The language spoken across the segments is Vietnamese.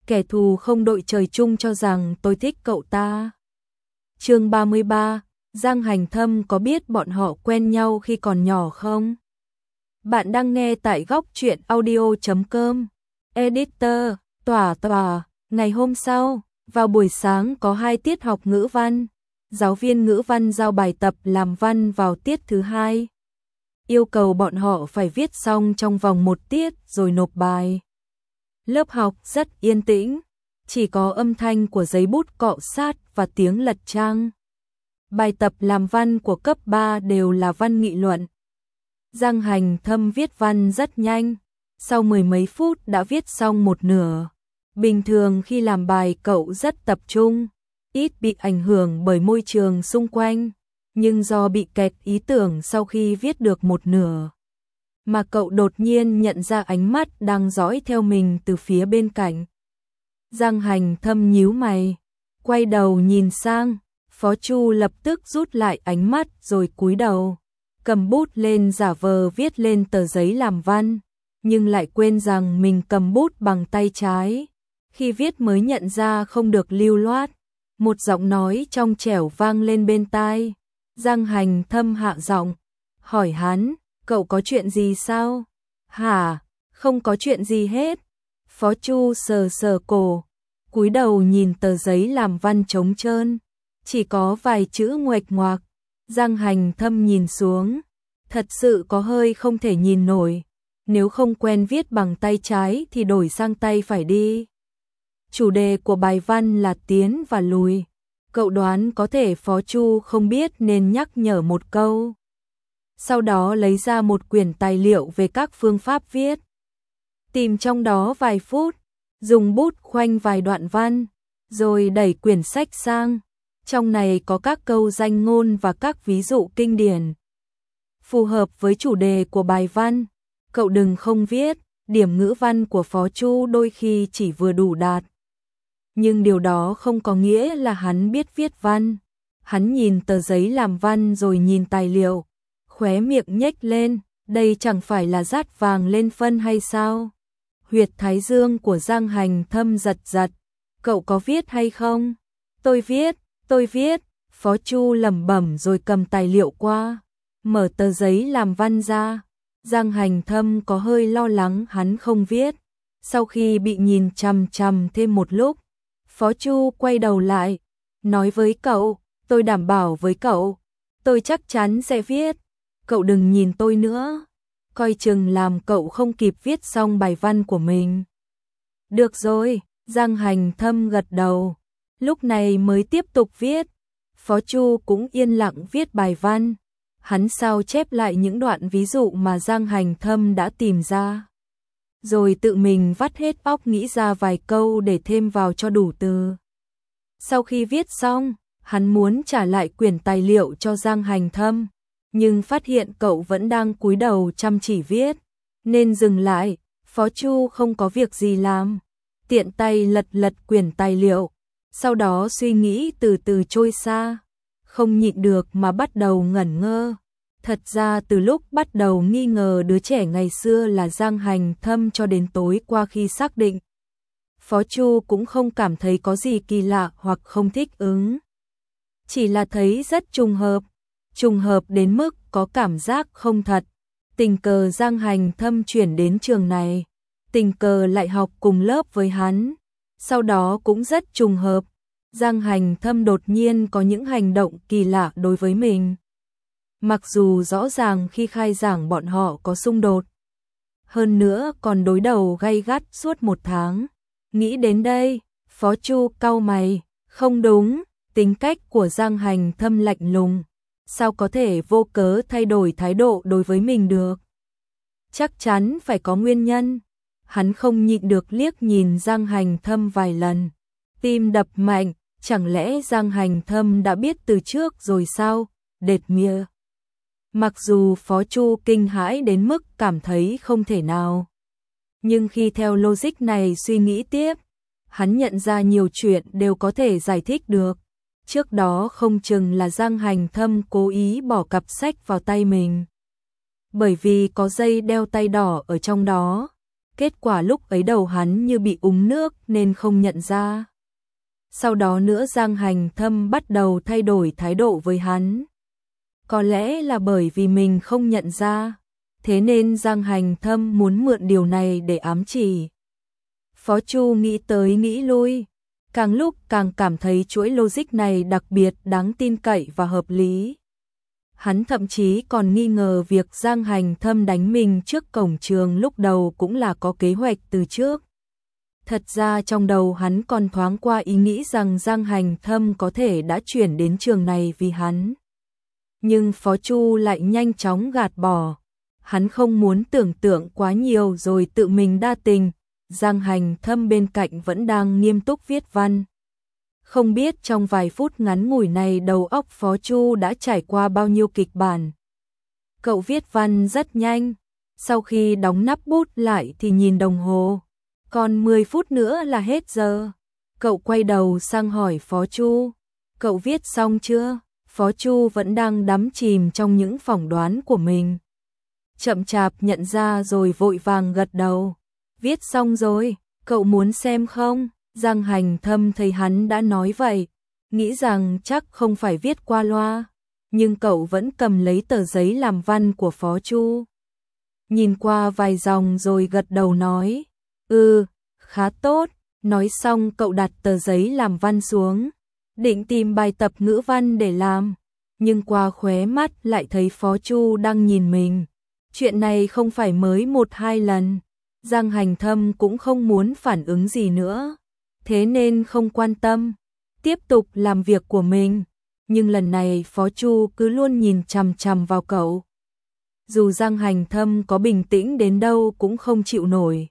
kẻ thù không đội trời chung cho rằng tôi thích cậu ta. Chương 33, Giang Hành Thâm có biết bọn họ quen nhau khi còn nhỏ không? Bạn đang nghe tại góc truyện audio.com. Editor, Tỏa. Ngày hôm sau, vào buổi sáng có 2 tiết học ngữ văn. Giáo viên ngữ văn giao bài tập làm văn vào tiết thứ 2. Yêu cầu bọn họ phải viết xong trong vòng 1 tiết rồi nộp bài. Lớp học rất yên tĩnh, chỉ có âm thanh của giấy bút cọ sát và tiếng lật trang. Bài tập làm văn của cấp 3 đều là văn nghị luận. Giang Hành Thâm viết văn rất nhanh, sau 10 mấy phút đã viết xong một nửa. Bình thường khi làm bài cậu rất tập trung, ít bị ảnh hưởng bởi môi trường xung quanh, nhưng do bị kẹt ý tưởng sau khi viết được một nửa, mà cậu đột nhiên nhận ra ánh mắt đang dõi theo mình từ phía bên cạnh. Giang Hành Thâm nhíu mày, quay đầu nhìn sang, Phó Chu lập tức rút lại ánh mắt rồi cúi đầu, cầm bút lên giả vờ viết lên tờ giấy làm văn, nhưng lại quên rằng mình cầm bút bằng tay trái. Khi viết mới nhận ra không được lưu loát, một giọng nói trong trẻo vang lên bên tai. Giang Hành Thâm hạ giọng, hỏi hắn, cậu có chuyện gì sao? Hả, không có chuyện gì hết. Phó Chu sờ sờ cổ, cúi đầu nhìn tờ giấy làm văn trống trơn, chỉ có vài chữ nguệch ngoạc. Giang Hành Thâm nhìn xuống, thật sự có hơi không thể nhìn nổi, nếu không quen viết bằng tay trái thì đổi sang tay phải đi. Chủ đề của bài văn là tiến và lùi, cậu đoán có thể Phó Chu không biết nên nhắc nhở một câu. Sau đó lấy ra một quyển tài liệu về các phương pháp viết. Tìm trong đó vài phút, dùng bút khoanh vài đoạn văn, rồi đẩy quyển sách sang. Trong này có các câu danh ngôn và các ví dụ kinh điển. Phù hợp với chủ đề của bài văn, cậu đừng không viết, điểm ngữ văn của Phó Chu đôi khi chỉ vừa đủ đạt. Nhưng điều đó không có nghĩa là hắn biết viết văn. Hắn nhìn tờ giấy làm văn rồi nhìn tài liệu, khóe miệng nhếch lên, đây chẳng phải là dát vàng lên phân hay sao? Huyệt thái dương của Giang Hành Thâm giật giật, cậu có viết hay không? Tôi viết, Phó Chu lẩm bẩm rồi cầm tài liệu qua, mở tờ giấy làm văn ra. Giang Hành Thâm có hơi lo lắng hắn không viết. Sau khi bị nhìn chằm chằm thêm một lúc, Phó Chu quay đầu lại, nói với cậu, tôi đảm bảo với cậu, tôi chắc chắn sẽ viết, cậu đừng nhìn tôi nữa, coi chừng làm cậu không kịp viết xong bài văn của mình. Được rồi, Giang Hành Thâm gật đầu, lúc này mới tiếp tục viết. Phó Chu cũng yên lặng viết bài văn, hắn sao chép lại những đoạn ví dụ mà Giang Hành Thâm đã tìm ra, rồi tự mình vắt hết óc nghĩ ra vài câu để thêm vào cho đủ từ. Sau khi viết xong, hắn muốn trả lại quyển tài liệu cho Giang Hành Thâm, nhưng phát hiện cậu vẫn đang cúi đầu chăm chỉ viết, nên dừng lại. Phó Chu không có việc gì làm, tiện tay lật quyển tài liệu, sau đó suy nghĩ từ từ trôi xa, không nhịn được mà bắt đầu ngẩn ngơ. Thật ra từ lúc bắt đầu nghi ngờ đứa trẻ ngày xưa là Giang Hành Thâm cho đến tối qua khi xác định, Phó Chu cũng không cảm thấy có gì kỳ lạ hoặc không thích ứng. Chỉ là thấy rất trùng hợp đến mức có cảm giác không thật. Tình cờ Giang Hành Thâm chuyển đến trường này, tình cờ lại học cùng lớp với hắn. Sau đó cũng rất trùng hợp, Giang Hành Thâm đột nhiên có những hành động kỳ lạ đối với mình. Mặc dù rõ ràng khi khai giảng bọn họ có xung đột, hơn nữa còn đối đầu gay gắt suốt 1 tháng. Nghĩ đến đây, Phó Chu cau mày, không đúng, tính cách của Giang Hành Thâm lạnh lùng, sao có thể vô cớ thay đổi thái độ đối với mình được? Chắc chắn phải có nguyên nhân. Hắn không nhịn được liếc nhìn Giang Hành Thâm vài lần, tim đập mạnh, chẳng lẽ Giang Hành Thâm đã biết từ trước rồi sao? Đệt mía. Mặc dù Phó Chu kinh hãi đến mức cảm thấy không thể nào, nhưng khi theo logic này suy nghĩ tiếp, hắn nhận ra nhiều chuyện đều có thể giải thích được. Trước đó không chừng là Giang Hành Thâm cố ý bỏ cặp sách vào tay mình, bởi vì có dây đeo tay đỏ ở trong đó. kết quả lúc ấy đầu hắn như bị úng nước nên không nhận ra. Sau đó nữa Giang Hành Thâm bắt đầu thay đổi thái độ với hắn. Có lẽ là bởi vì mình không nhận ra, thế nên Giang Hành Thâm muốn mượn điều này để ám chỉ. Phó Chu nghĩ tới nghĩ lui, càng lúc càng cảm thấy chuỗi logic này đặc biệt đáng tin cậy và hợp lý. Hắn thậm chí còn nghi ngờ việc Giang Hành Thâm đánh mình trước cổng trường lúc đầu cũng là có kế hoạch từ trước. Thật ra trong đầu hắn còn thoáng qua ý nghĩ rằng Giang Hành Thâm có thể đã chuyển đến trường này vì hắn. Nhưng Phó Chu lại nhanh chóng gạt bỏ. Hắn không muốn tưởng tượng quá nhiều rồi tự mình đa tình. Giang Hành Thâm bên cạnh vẫn đang nghiêm túc viết văn. Không biết trong vài phút ngắn ngủi này đầu óc Phó Chu đã trải qua bao nhiêu kịch bản. Cậu viết văn rất nhanh. Sau khi đóng nắp bút lại thì nhìn đồng hồ. Còn 10 phút nữa là hết giờ. Cậu quay đầu sang hỏi Phó Chu. Cậu viết xong chưa? Phó Chu vẫn đang đắm chìm trong những phỏng đoán của mình. Chậm chạp nhận ra rồi vội vàng gật đầu. Viết xong rồi, cậu muốn xem không? Giang Hành Thâm thấy hắn đã nói vậy, nghĩ rằng chắc không phải viết qua loa, nhưng cậu vẫn cầm lấy tờ giấy làm văn của Phó Chu. Nhìn qua vài dòng rồi gật đầu nói, khá tốt. Nói xong cậu đặt tờ giấy làm văn xuống, định tìm bài tập ngữ văn để làm, nhưng qua khóe mắt lại thấy Phó Chu đang nhìn mình. Chuyện này không phải mới 1-2 lần, Giang Hành Thâm cũng không muốn phản ứng gì nữa, thế nên không quan tâm, tiếp tục làm việc của mình. Nhưng lần này Phó Chu cứ luôn nhìn chằm chằm vào cậu. Dù Giang Hành Thâm có bình tĩnh đến đâu cũng không chịu nổi.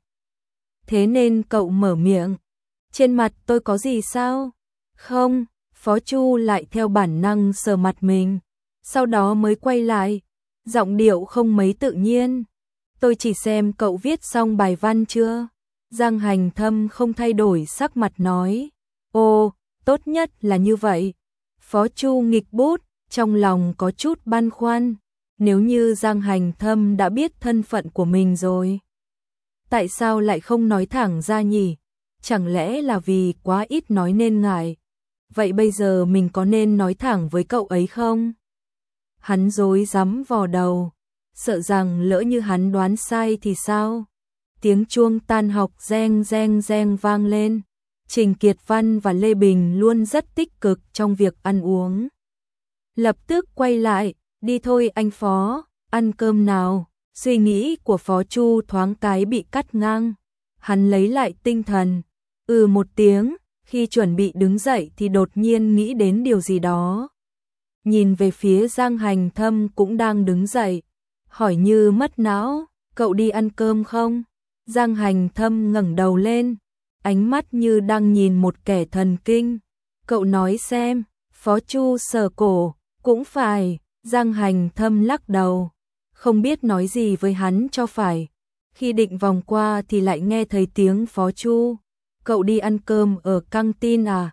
Thế nên cậu mở miệng, trên mặt tôi có gì sao? Không, Phó Chu lại theo bản năng sờ mặt mình, sau đó mới quay lại, giọng điệu không mấy tự nhiên. Tôi chỉ xem cậu viết xong bài văn chưa? Giang Hành Thâm không thay đổi sắc mặt nói, ồ, tốt nhất là như vậy. Phó Chu nghịch bút, trong lòng có chút băn khoăn, nếu như Giang Hành Thâm đã biết thân phận của mình rồi, tại sao lại không nói thẳng ra nhỉ? Chẳng lẽ là vì quá ít nói nên ngại? Vậy bây giờ mình có nên nói thẳng với cậu ấy không? Hắn rối rắm vò đầu, sợ rằng lỡ như hắn đoán sai thì sao? Tiếng chuông tan học reng reng reng vang lên. Trình Kiệt Văn và Lê Bình luôn rất tích cực trong việc ăn uống. Lập tức quay lại, đi thôi anh Phó, ăn cơm nào. Suy nghĩ của Phó Chu thoáng cái bị cắt ngang. Hắn lấy lại tinh thần, một tiếng, khi chuẩn bị đứng dậy thì đột nhiên nghĩ đến điều gì đó. Nhìn về phía Giang Hành Thâm cũng đang đứng dậy, hỏi như mất não, cậu đi ăn cơm không? Giang Hành Thâm ngẩng đầu lên, ánh mắt như đang nhìn một kẻ thần kinh. Cậu nói xem. Phó Chu sờ cổ, cũng phải. Giang Hành Thâm lắc đầu, không biết nói gì với hắn cho phải. Khi định vòng qua thì lại nghe thấy tiếng Phó Chu, cậu đi ăn cơm ở căng tin à?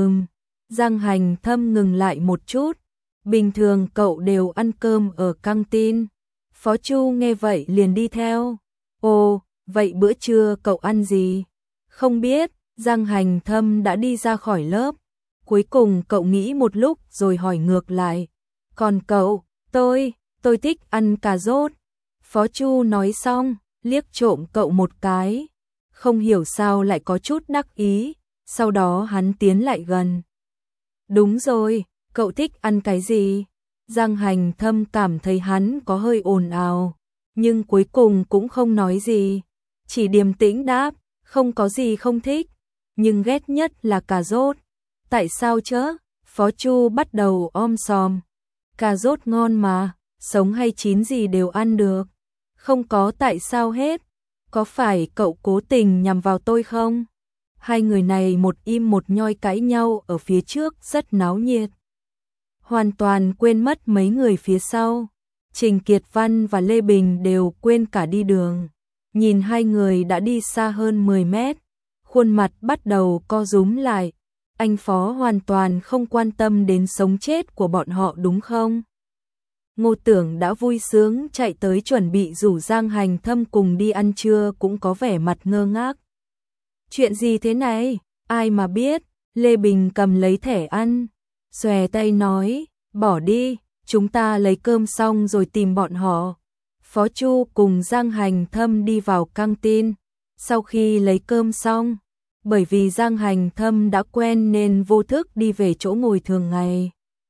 Giang Hành Thâm ngừng lại một chút, bình thường cậu đều ăn cơm ở căng tin. Phó Chu nghe vậy liền đi theo. Ồ, vậy bữa trưa cậu ăn gì? Không biết. Giang Hành Thâm đã đi ra khỏi lớp. Cuối cùng cậu nghĩ một lúc rồi hỏi ngược lại, còn cậu? Tôi thích ăn cà rốt. Phó Chu nói xong, liếc trộm cậu một cái, không hiểu sao lại có chút đắc ý, sau đó hắn tiến lại gần. Đúng rồi, cậu thích ăn cái gì? Giang Hành Thâm cảm thấy hắn có hơi ồn ào, nhưng cuối cùng cũng không nói gì, chỉ điềm tĩnh đáp, không có gì không thích, nhưng ghét nhất là cà rốt. Tại sao chứ? Phó Chu bắt đầu om sòm. Cà rốt ngon mà, sống hay chín gì đều ăn được. Không có tại sao hết. Có phải cậu cố tình nhằm vào tôi không? Hai người này một im một nhoi cãi nhau ở phía trước rất náo nhiệt. Hoàn toàn quên mất mấy người phía sau. Trình Kiệt Văn và Lê Bình đều quên cả đi đường. Nhìn hai người đã đi xa hơn 10 mét, khuôn mặt bắt đầu co rúm lại. Anh Phó hoàn toàn không quan tâm đến sống chết của bọn họ đúng không? Ngô Tưởng đã vui sướng chạy tới chuẩn bị rủ Giang Hành Thâm cùng đi ăn trưa, cũng có vẻ mặt ngơ ngác. Chuyện gì thế này? Ai mà biết? Lê Bình cầm lấy thẻ ăn, xòe tay nói, bỏ đi, chúng ta lấy cơm xong rồi tìm bọn họ. Phó Chu cùng Giang Hành Thâm đi vào căng tin. Sau khi lấy cơm xong, bởi vì Giang Hành Thâm đã quen nên vô thức đi về chỗ ngồi thường ngày.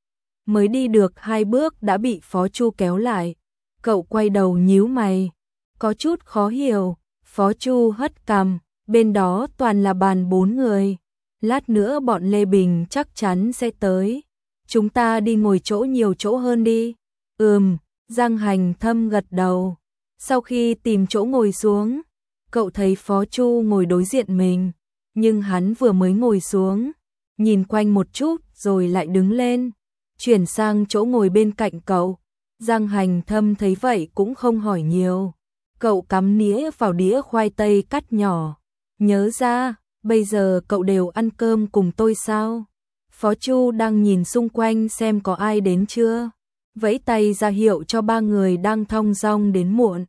Mới đi được 2 bước đã bị Phó Chu kéo lại. Cậu quay đầu nhíu mày, có chút khó hiểu. Phó Chu hất cằm, bên đó toàn là bàn 4 người. Lát nữa bọn Lê Bình chắc chắn sẽ tới. Chúng ta đi ngồi chỗ nhiều chỗ hơn đi. Giang Hành Thâm gật đầu. Sau khi tìm chỗ ngồi xuống, cậu thấy Phó Chu ngồi đối diện mình. Nhưng hắn vừa mới ngồi xuống, nhìn quanh một chút rồi lại đứng lên, chuyển sang chỗ ngồi bên cạnh cậu. Giang Hành Thâm thấy vậy cũng không hỏi nhiều. Cậu cắm nĩa vào đĩa khoai tây cắt nhỏ. Nhớ ra, bây giờ cậu đều ăn cơm cùng tôi sao? Phó Chu đang nhìn xung quanh xem có ai đến chưa, vẫy tay ra hiệu cho 3 người đang thong dong đến muộn.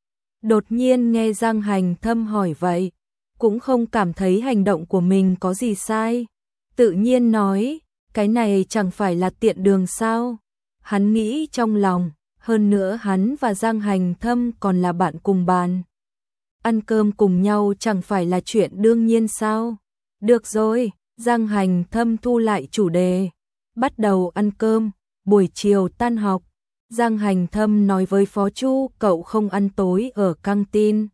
Đột nhiên nghe Giang Hành Thâm hỏi vậy, cũng không cảm thấy hành động của mình có gì sai. Tự nhiên nói, cái này chẳng phải là tiện đường sao? Hắn nghĩ trong lòng, hơn nữa hắn và Giang Hành Thâm còn là bạn cùng bàn. Ăn cơm cùng nhau chẳng phải là chuyện đương nhiên sao? Được rồi, Giang Hành Thâm thu lại chủ đề, bắt đầu ăn cơm. Buổi chiều tan học, Giang Hành Thâm nói với Phó Chu cậu không ăn tối ở căng tin.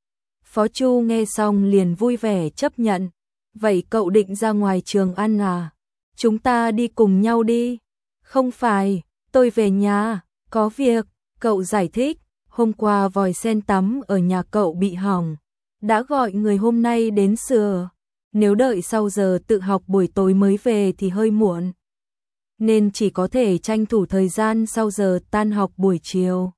Phó Chu nghe xong liền vui vẻ chấp nhận. Vậy cậu định ra ngoài trường ăn à? Chúng ta đi cùng nhau đi. Không phải, tôi về nhà, có việc. Cậu giải thích, hôm qua vòi sen tắm ở nhà cậu bị hỏng, đã gọi người hôm nay đến sửa. Nếu đợi sau giờ tự học buổi tối mới về thì hơi muộn, nên chỉ có thể tranh thủ thời gian sau giờ tan học buổi chiều.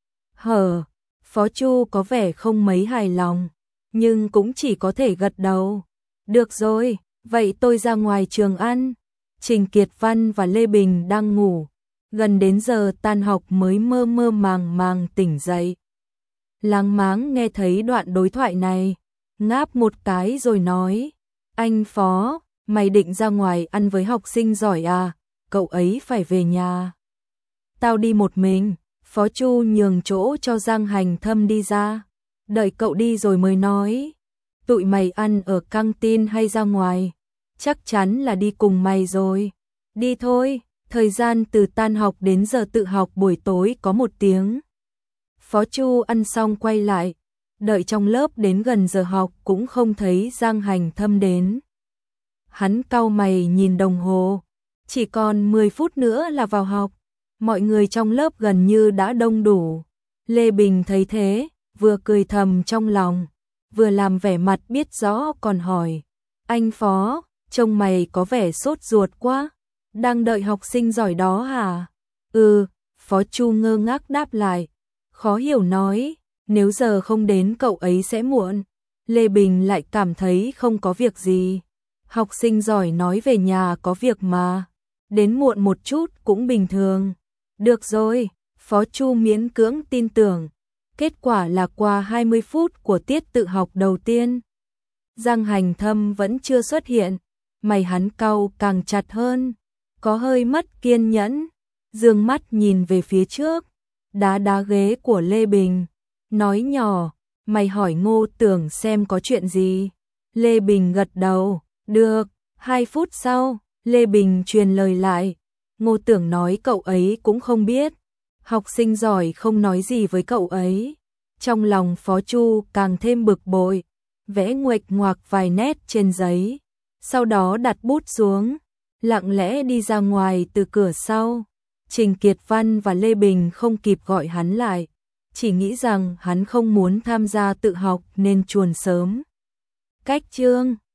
Phó Chu có vẻ không mấy hài lòng, nhưng cũng chỉ có thể gật đầu. Được rồi, vậy tôi ra ngoài trường ăn. Trình Kiệt Văn và Lê Bình đang ngủ, gần đến giờ tan học mới mơ mơ màng màng tỉnh dậy. Láng máng nghe thấy đoạn đối thoại này, ngáp một cái rồi nói, anh Phó, mày định ra ngoài ăn với học sinh giỏi à? Cậu ấy phải về nhà. Tao đi một mình. Phó Chu nhường chỗ cho Giang Hành Thâm đi ra. Đợi cậu đi rồi mới nói. Tụi mày ăn ở căng tin hay ra ngoài? Chắc chắn là đi cùng mày rồi. Đi thôi, thời gian từ tan học đến giờ tự học buổi tối có 1 tiếng. Phó Chu ăn xong quay lại. Đợi trong lớp đến gần giờ học cũng không thấy Giang Hành Thâm đến. Hắn cau mày nhìn đồng hồ. Chỉ còn 10 phút nữa là vào học. Mọi người trong lớp gần như đã đông đủ. Lê Bình thấy thế, vừa cười thầm trong lòng, vừa làm vẻ mặt biết rõ còn hỏi. Anh Phó, trông mày có vẻ sốt ruột quá. Đang đợi học sinh giỏi đó hả? Phó Chu ngơ ngác đáp lại. Khó hiểu nói, nếu giờ không đến cậu ấy sẽ muộn. Lê Bình lại cảm thấy không có việc gì. Học sinh giỏi nói về nhà có việc mà. Đến muộn một chút cũng bình thường. Được rồi, Phó Chu miễn cưỡng tin tưởng. Kết quả là qua 20 phút của tiết tự học đầu tiên, Giang Hành Thâm vẫn chưa xuất hiện. Mày hắn cau càng chặt hơn, có hơi mất kiên nhẫn, dương mắt nhìn về phía trước, đá đá ghế của Lê Bình, nói nhỏ, mày hỏi Ngô Tưởng xem có chuyện gì. Lê Bình gật đầu, được. 2 phút sau, Lê Bình truyền lời lại. Ngô Tưởng nói cậu ấy cũng không biết. Học sinh giỏi không nói gì với cậu ấy. Trong lòng Phó Chu càng thêm bực bội, vẽ nguệch ngoạc vài nét trên giấy, sau đó đặt bút xuống, lặng lẽ đi ra ngoài từ cửa sau. Trình Kiệt Văn và Lê Bình không kịp gọi hắn lại, chỉ nghĩ rằng hắn không muốn tham gia tự học nên chuồn sớm. Cách chương